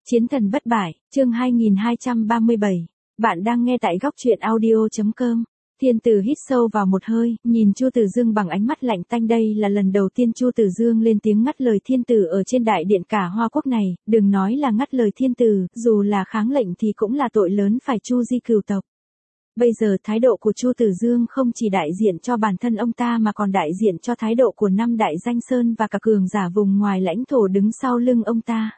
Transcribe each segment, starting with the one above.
Chiến thần bất bại, chương 2237. Bạn đang nghe tại góc truyện audio.com. Thiên Tử hít sâu vào một hơi, nhìn Chu Tử Dương bằng ánh mắt lạnh tanh. Đây là lần đầu tiên Chu Tử Dương lên tiếng ngắt lời Thiên Tử ở trên đại điện cả Hoa Quốc này, đừng nói là ngắt lời Thiên Tử, dù là kháng lệnh thì cũng là tội lớn, phải chu di cửu tộc. Bây giờ thái độ của Chu Tử Dương không chỉ đại diện cho bản thân ông ta mà còn đại diện cho thái độ của 5 đại danh sơn và cả cường giả vùng ngoài lãnh thổ đứng sau lưng ông ta.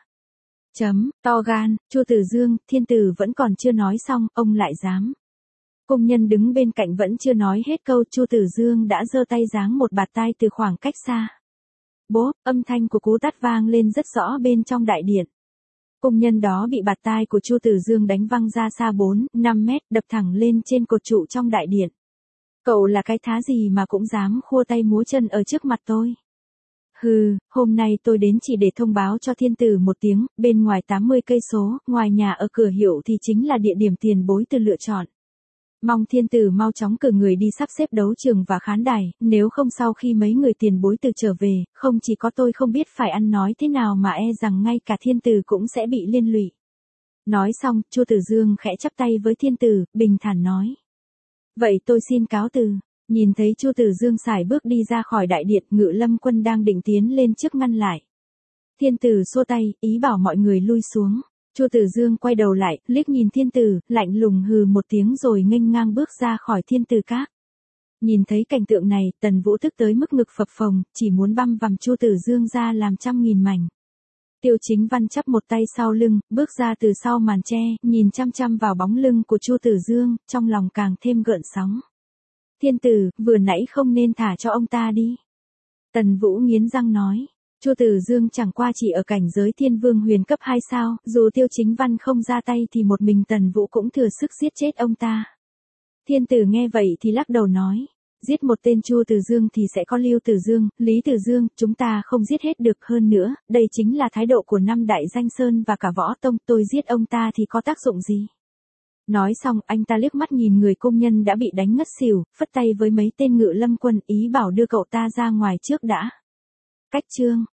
To gan, Chu Tử Dương, Thiên Tử vẫn còn chưa nói xong, ông lại dám. Công nhân đứng bên cạnh vẫn chưa nói hết câu, Chu Tử Dương đã giơ tay giáng một bạt tai từ khoảng cách xa. Bốp, âm thanh của cú tát vang lên rất rõ bên trong đại điện. Công nhân đó bị bạt tai của Chu Tử Dương đánh văng ra xa 4-5 mét, đập thẳng lên trên cột trụ trong đại điện. Cậu là cái thá gì mà cũng dám khua tay múa chân ở trước mặt tôi? Hừ, hôm nay tôi đến chỉ để thông báo cho Thiên Tử một tiếng, bên ngoài 80 cây số, ngoài nhà ở Cửa Hiệu thì chính là địa điểm tiền bối từ lựa chọn. Mong Thiên Tử mau chóng cử người đi sắp xếp đấu trường và khán đài, nếu không sau khi mấy người tiền bối từ trở về, không chỉ có tôi không biết phải ăn nói thế nào mà e rằng ngay cả Thiên Tử cũng sẽ bị liên lụy. Nói xong, Chu Tử Dương khẽ chắp tay với Thiên Tử, bình thản nói. Vậy tôi xin cáo từ. Nhìn thấy Chu Tử Dương sải bước đi ra khỏi đại điện, Ngự Lâm Quân đang định tiến lên trước ngăn lại. Thiên Tử xua tay, ý bảo mọi người lui xuống. Chu Tử Dương quay đầu lại, liếc nhìn Thiên Tử, lạnh lùng hừ một tiếng rồi nghênh ngang bước ra khỏi Thiên Tử Các. Nhìn thấy cảnh tượng này, Tần Vũ tức tới mức ngực phập phồng, chỉ muốn băm vằm Chu Tử Dương ra làm trăm nghìn mảnh. Tiêu Chính Văn chắp một tay sau lưng, bước ra từ sau màn tre, nhìn chăm chăm vào bóng lưng của Chu Tử Dương, trong lòng càng thêm gợn sóng. Thiên Tử, vừa nãy không nên thả cho ông ta đi. Tần Vũ nghiến răng nói. Chu Tử Dương chẳng qua chỉ ở cảnh giới Thiên Vương huyền cấp 2 sao, dù Tiêu Chính Văn không ra tay thì một mình Tần Vũ cũng thừa sức giết chết ông ta. Thiên Tử nghe vậy thì lắc đầu nói. Giết một tên Chu Tử Dương thì sẽ có Lưu Tử Dương, Lý Tử Dương, chúng ta không giết hết được. Hơn nữa, đây chính là thái độ của 5 đại danh sơn và cả võ tông, tôi giết ông ta thì có tác dụng gì? Nói xong, anh ta liếc mắt nhìn người công nhân đã bị đánh ngất xỉu, phất tay với mấy tên Ngự Lâm Quân, ý bảo đưa cậu ta ra ngoài trước đã. Cách chương